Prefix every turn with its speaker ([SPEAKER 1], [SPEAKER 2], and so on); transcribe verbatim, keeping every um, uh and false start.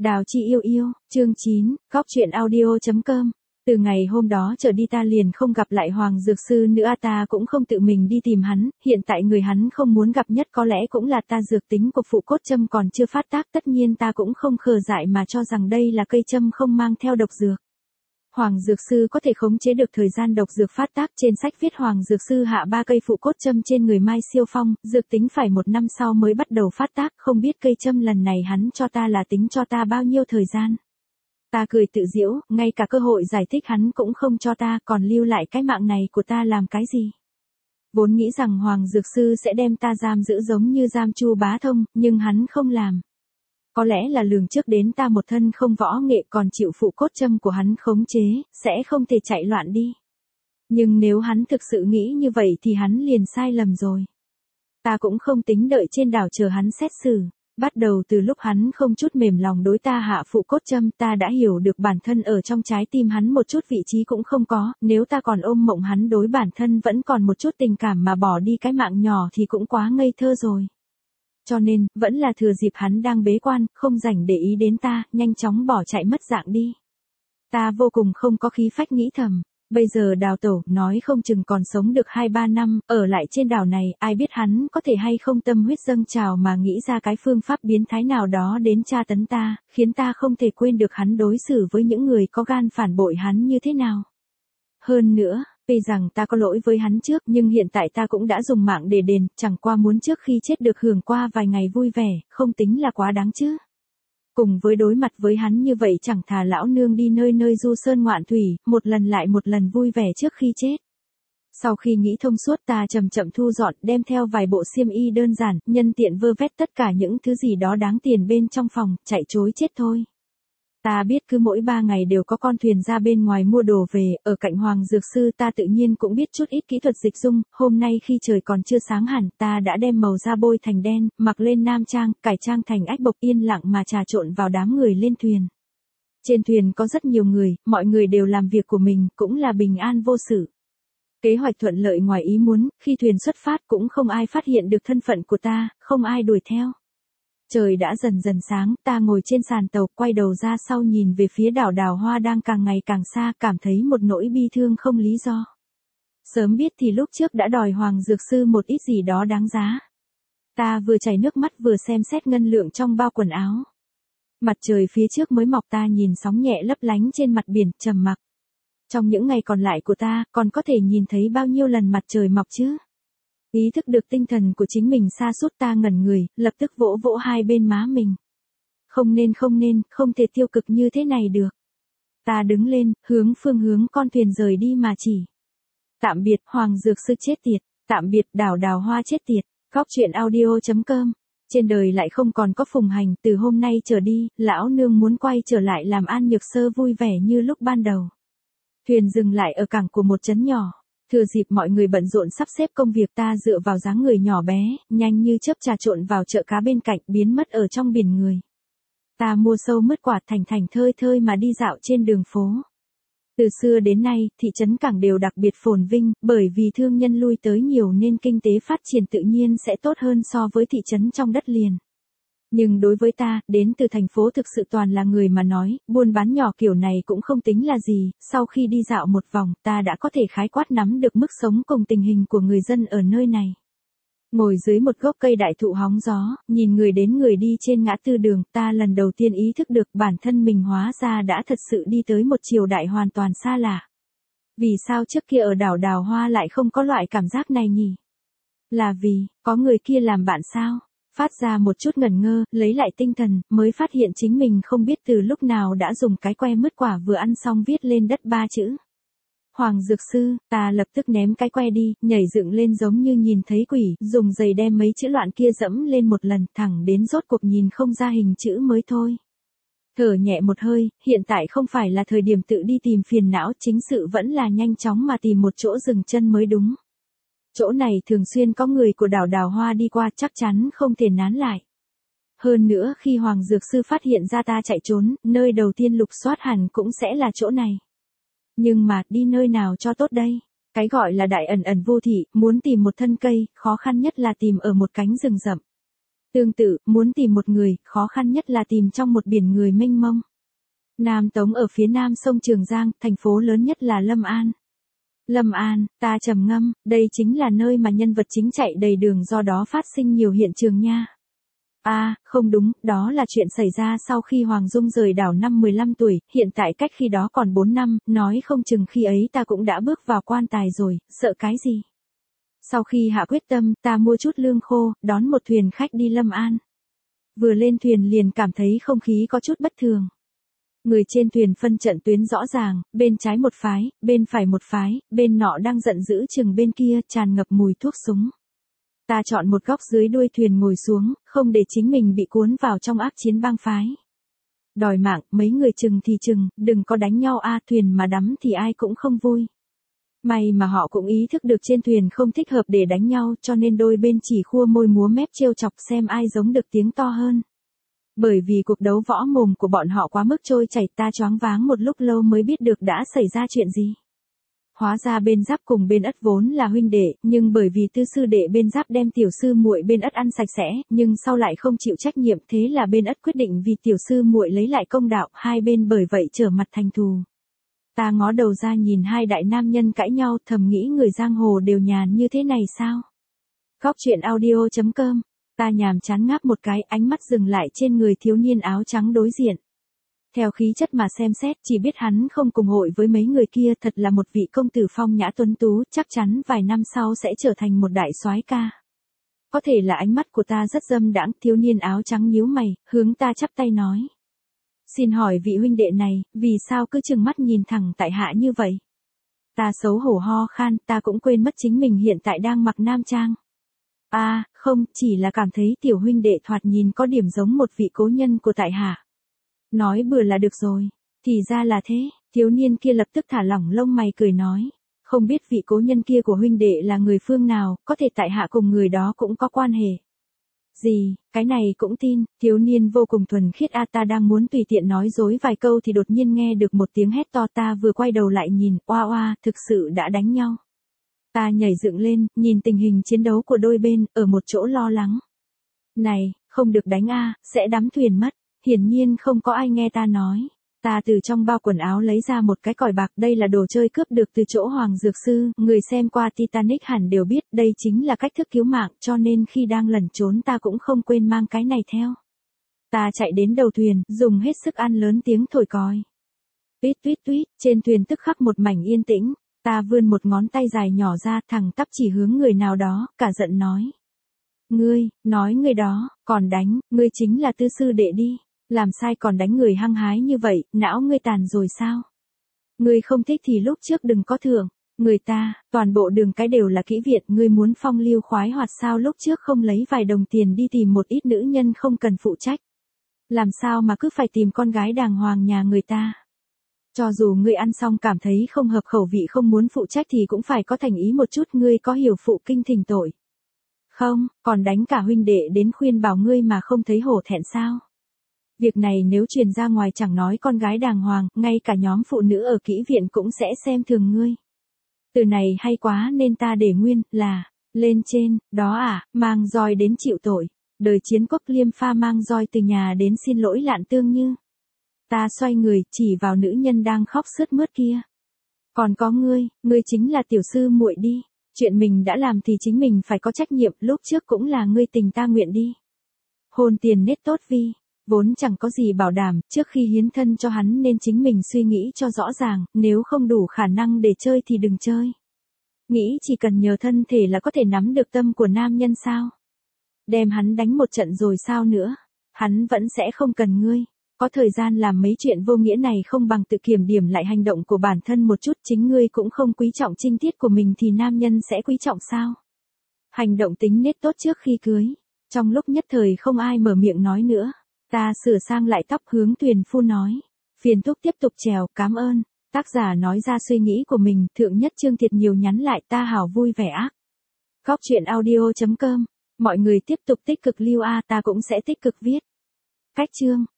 [SPEAKER 1] Đào Chi yêu yêu, chương chín, góc chuyện audio.com. Từ ngày hôm đó trở đi ta liền không gặp lại Hoàng Dược Sư nữa, ta cũng không tự mình đi tìm hắn, hiện tại người hắn không muốn gặp nhất có lẽ cũng là ta. Dược tính của phụ cốt châm còn chưa phát tác, tất nhiên ta cũng không khờ dại mà cho rằng đây là cây châm không mang theo độc dược. Hoàng Dược Sư có thể khống chế được thời gian độc dược phát tác, trên sách viết Hoàng Dược Sư hạ ba cây phụ cốt châm trên người Mai Siêu Phong, dược tính phải một năm sau mới bắt đầu phát tác, không biết cây châm lần này hắn cho ta là tính cho ta bao nhiêu thời gian. Ta cười tự giễu, ngay cả cơ hội giải thích hắn cũng không cho ta, còn lưu lại cái mạng này của ta làm cái gì. Vốn nghĩ rằng Hoàng Dược Sư sẽ đem ta giam giữ giống như giam Chu Bá Thông, nhưng hắn không làm. Có lẽ là lường trước đến ta một thân không võ nghệ còn chịu phụ cốt châm của hắn khống chế, sẽ không thể chạy loạn đi. Nhưng nếu hắn thực sự nghĩ như vậy thì hắn liền sai lầm rồi. Ta cũng không tính đợi trên đảo chờ hắn xét xử. Bắt đầu từ lúc hắn không chút mềm lòng đối ta hạ phụ cốt châm, ta đã hiểu được bản thân ở trong trái tim hắn một chút vị trí cũng không có, nếu ta còn ôm mộng hắn đối bản thân vẫn còn một chút tình cảm mà bỏ đi cái mạng nhỏ thì cũng quá ngây thơ rồi. Cho nên, vẫn là thừa dịp hắn đang bế quan, không rảnh để ý đến ta, nhanh chóng bỏ chạy mất dạng đi. Ta vô cùng không có khí phách nghĩ thầm. Bây giờ Đào Tẩu nói không chừng còn sống được hai ba năm, ở lại trên đảo này, ai biết hắn có thể hay không tâm huyết dâng trào mà nghĩ ra cái phương pháp biến thái nào đó đến tra tấn ta, khiến ta không thể quên được hắn đối xử với những người có gan phản bội hắn như thế nào. Hơn nữa, tuy rằng ta có lỗi với hắn trước nhưng hiện tại ta cũng đã dùng mạng để đền, chẳng qua muốn trước khi chết được hưởng qua vài ngày vui vẻ, không tính là quá đáng chứ. Cùng với đối mặt với hắn như vậy chẳng thà lão nương đi nơi nơi du sơn ngoạn thủy, một lần lại một lần vui vẻ trước khi chết. Sau khi nghĩ thông suốt ta chậm chậm thu dọn, đem theo vài bộ xiêm y đơn giản, nhân tiện vơ vét tất cả những thứ gì đó đáng tiền bên trong phòng, chạy trối chết thôi. Ta biết cứ mỗi ba ngày đều có con thuyền ra bên ngoài mua đồ về, ở cạnh Hoàng Dược Sư ta tự nhiên cũng biết chút ít kỹ thuật dịch dung, hôm nay khi trời còn chưa sáng hẳn ta đã đem màu da bôi thành đen, mặc lên nam trang, cải trang thành ách bộc yên lặng mà trà trộn vào đám người lên thuyền. Trên thuyền có rất nhiều người, mọi người đều làm việc của mình, cũng là bình an vô sự. Kế hoạch thuận lợi ngoài ý muốn, khi thuyền xuất phát cũng không ai phát hiện được thân phận của ta, không ai đuổi theo. Trời đã dần dần sáng, ta ngồi trên sàn tàu, quay đầu ra sau nhìn về phía đảo Đào Hoa đang càng ngày càng xa, cảm thấy một nỗi bi thương không lý do. Sớm biết thì lúc trước đã đòi Hoàng Dược Sư một ít gì đó đáng giá. Ta vừa chảy nước mắt vừa xem xét ngân lượng trong bao quần áo. Mặt trời phía trước mới mọc, ta nhìn sóng nhẹ lấp lánh trên mặt biển, trầm mặc. Trong những ngày còn lại của ta, còn có thể nhìn thấy bao nhiêu lần mặt trời mọc chứ? Ý thức được tinh thần của chính mình sa sút ta ngẩn người, lập tức vỗ vỗ hai bên má mình. Không nên không nên, không thể tiêu cực như thế này được. Ta đứng lên, hướng phương hướng con thuyền rời đi mà chỉ. Tạm biệt Hoàng Dược Sư chết tiệt, tạm biệt đảo Đào Hoa chết tiệt, góc chuyện audio.com. Trên đời lại không còn có Phùng Hành, từ hôm nay trở đi, lão nương muốn quay trở lại làm An Nhược Sơ vui vẻ như lúc ban đầu. Thuyền dừng lại ở cảng của một trấn nhỏ. Thừa dịp mọi người bận rộn sắp xếp công việc ta dựa vào dáng người nhỏ bé, nhanh như chớp trà trộn vào chợ cá bên cạnh biến mất ở trong biển người. Ta mua sâu mứt quả thành thành thơi thơi mà đi dạo trên đường phố. Từ xưa đến nay, thị trấn cảng đều đặc biệt phồn vinh, bởi vì thương nhân lui tới nhiều nên kinh tế phát triển tự nhiên sẽ tốt hơn so với thị trấn trong đất liền. Nhưng đối với ta, đến từ thành phố thực sự toàn là người mà nói, buôn bán nhỏ kiểu này cũng không tính là gì, sau khi đi dạo một vòng, ta đã có thể khái quát nắm được mức sống cùng tình hình của người dân ở nơi này. Ngồi dưới một gốc cây đại thụ hóng gió, nhìn người đến người đi trên ngã tư đường, ta lần đầu tiên ý thức được bản thân mình hóa ra đã thật sự đi tới một triều đại hoàn toàn xa lạ. Vì sao trước kia ở đảo Đào Hoa lại không có loại cảm giác này nhỉ? Là vì, có người kia làm bạn sao? Phát ra một chút ngẩn ngơ, lấy lại tinh thần, mới phát hiện chính mình không biết từ lúc nào đã dùng cái que mứt quả vừa ăn xong viết lên đất ba chữ. Hoàng Dược Sư, ta lập tức ném cái que đi, nhảy dựng lên giống như nhìn thấy quỷ, dùng giày đem mấy chữ loạn kia dẫm lên một lần, thẳng đến rốt cuộc nhìn không ra hình chữ mới thôi. Thở nhẹ một hơi, hiện tại không phải là thời điểm tự đi tìm phiền não, chính sự vẫn là nhanh chóng mà tìm một chỗ dừng chân mới đúng. Chỗ này thường xuyên có người của đảo Đào Hoa đi qua, chắc chắn không thể nán lại. Hơn nữa khi Hoàng Dược Sư phát hiện ra ta chạy trốn, nơi đầu tiên lục soát hẳn cũng sẽ là chỗ này. Nhưng mà, đi nơi nào cho tốt đây? Cái gọi là đại ẩn ẩn vô thị, muốn tìm một thân cây, khó khăn nhất là tìm ở một cánh rừng rậm. Tương tự, muốn tìm một người, khó khăn nhất là tìm trong một biển người mênh mông. Nam Tống ở phía nam sông Trường Giang, thành phố lớn nhất là Lâm An. Lâm An, ta trầm ngâm, đây chính là nơi mà nhân vật chính chạy đầy đường, do đó phát sinh nhiều hiện trường nha. À, không đúng, đó là chuyện xảy ra sau khi Hoàng Dung rời đảo năm mười lăm tuổi, hiện tại cách khi đó còn bốn năm, nói không chừng khi ấy ta cũng đã bước vào quan tài rồi, sợ cái gì. Sau khi hạ quyết tâm, ta mua chút lương khô, đón một thuyền khách đi Lâm An. Vừa lên thuyền liền cảm thấy không khí có chút bất thường. Người trên thuyền phân trận tuyến rõ ràng, bên trái một phái, bên phải một phái, bên nọ đang giận dữ chừng bên kia, tràn ngập mùi thuốc súng. Ta chọn một góc dưới đuôi thuyền ngồi xuống, không để chính mình bị cuốn vào trong ác chiến bang phái. Đòi mạng, mấy người chừng thì chừng, đừng có đánh nhau a, thuyền mà đắm thì ai cũng không vui. May mà họ cũng ý thức được trên thuyền không thích hợp để đánh nhau, cho nên đôi bên chỉ khua môi múa mép trêu chọc xem ai giống được tiếng to hơn. Bởi vì cuộc đấu võ mồm của bọn họ quá mức trôi chảy, ta choáng váng một lúc lâu mới biết được đã xảy ra chuyện gì. Hóa ra bên Giáp cùng bên Ất vốn là huynh đệ, nhưng bởi vì Tư sư đệ bên Giáp đem tiểu sư muội bên Ất ăn sạch sẽ, nhưng sau lại không chịu trách nhiệm, thế là bên Ất quyết định vì tiểu sư muội lấy lại công đạo, hai bên bởi vậy trở mặt thành thù. Ta ngó đầu ra nhìn hai đại nam nhân cãi nhau, thầm nghĩ người giang hồ đều nhàn như thế này sao? Góc truyện audio chấm com. Ta nhàm chán ngáp một cái, ánh mắt dừng lại trên người thiếu niên áo trắng đối diện. Theo khí chất mà xem xét, chỉ biết hắn không cùng hội với mấy người kia, thật là một vị công tử phong nhã tuấn tú, chắc chắn vài năm sau sẽ trở thành một đại soái ca. Có thể là ánh mắt của ta rất dâm đãng, thiếu niên áo trắng nhíu mày, hướng ta chắp tay nói. Xin hỏi vị huynh đệ này, vì sao cứ trừng mắt nhìn thẳng tại hạ như vậy? Ta xấu hổ ho khan, ta cũng quên mất chính mình hiện tại đang mặc nam trang. À, không, chỉ là cảm thấy tiểu huynh đệ thoạt nhìn có điểm giống một vị cố nhân của tại hạ. Nói bừa là được rồi, thì ra là thế, thiếu niên kia lập tức thả lỏng lông mày cười nói. Không biết vị cố nhân kia của huynh đệ là người phương nào, có thể tại hạ cùng người đó cũng có quan hệ. Gì, cái này cũng tin, thiếu niên vô cùng thuần khiết a, ta đang muốn tùy tiện nói dối vài câu thì đột nhiên nghe được một tiếng hét to, ta vừa quay đầu lại nhìn, oa oa, thực sự đã đánh nhau. Ta nhảy dựng lên, nhìn tình hình chiến đấu của đôi bên, ở một chỗ lo lắng. Này, không được đánh a, sẽ đắm thuyền mất. Hiển nhiên không có ai nghe ta nói. Ta từ trong bao quần áo lấy ra một cái còi bạc, đây là đồ chơi cướp được từ chỗ Hoàng Dược Sư, người xem qua Titanic hẳn đều biết đây chính là cách thức cứu mạng, cho nên khi đang lẩn trốn ta cũng không quên mang cái này theo. Ta chạy đến đầu thuyền, dùng hết sức ăn lớn tiếng thổi còi. Tuýt tuýt tuýt, trên thuyền tức khắc một mảnh yên tĩnh, ta vươn một ngón tay dài nhỏ ra, thẳng tắp chỉ hướng người nào đó, cả giận nói. Ngươi, nói người đó, còn đánh, ngươi chính là Tư sư đệ đi. Làm sai còn đánh người hăng hái như vậy, não ngươi tàn rồi sao? Ngươi không thích thì lúc trước đừng có thưởng. Người ta, toàn bộ đường cái đều là kỹ viện, ngươi muốn phong lưu khoái hoạt sao lúc trước không lấy vài đồng tiền đi tìm một ít nữ nhân không cần phụ trách. Làm sao mà cứ phải tìm con gái đàng hoàng nhà người ta? Cho dù ngươi ăn xong cảm thấy không hợp khẩu vị không muốn phụ trách thì cũng phải có thành ý một chút, ngươi có hiểu phụ kinh thỉnh tội. Không, còn đánh cả huynh đệ đến khuyên bảo ngươi mà không thấy hổ thẹn sao? Việc này nếu truyền ra ngoài chẳng nói con gái đàng hoàng, ngay cả nhóm phụ nữ ở kỹ viện cũng sẽ xem thường ngươi. Từ này hay quá nên ta để nguyên, là, lên trên, đó à, mang roi đến chịu tội. Đời chiến quốc Liêm Pha mang roi từ nhà đến xin lỗi Lạn Tương Như. Ta xoay người, chỉ vào nữ nhân đang khóc sướt mướt kia. Còn có ngươi, ngươi chính là tiểu sư muội đi. Chuyện mình đã làm thì chính mình phải có trách nhiệm, lúc trước cũng là ngươi tình ta nguyện đi. Hôn tiền nết tốt vi. Vốn chẳng có gì bảo đảm, trước khi hiến thân cho hắn nên chính mình suy nghĩ cho rõ ràng, nếu không đủ khả năng để chơi thì đừng chơi. Nghĩ chỉ cần nhờ thân thể là có thể nắm được tâm của nam nhân sao? Đem hắn đánh một trận rồi sao nữa? Hắn vẫn sẽ không cần ngươi. Có thời gian làm mấy chuyện vô nghĩa này không bằng tự kiểm điểm lại hành động của bản thân một chút, chính ngươi cũng không quý trọng trinh tiết của mình thì nam nhân sẽ quý trọng sao? Hành động tính nết tốt trước khi cưới. Trong lúc nhất thời không ai mở miệng nói nữa. Ta sửa sang lại tóc hướng thuyền phu nói. Phiền thúc tiếp tục trèo, cảm ơn. Tác giả nói ra suy nghĩ của mình, thượng nhất Trương Thiệt nhiều nhắn lại ta hảo vui vẻ ác. Góc truyện audio chấm com. Mọi người tiếp tục tích cực lưu a, ta cũng sẽ tích cực viết. Cách chương.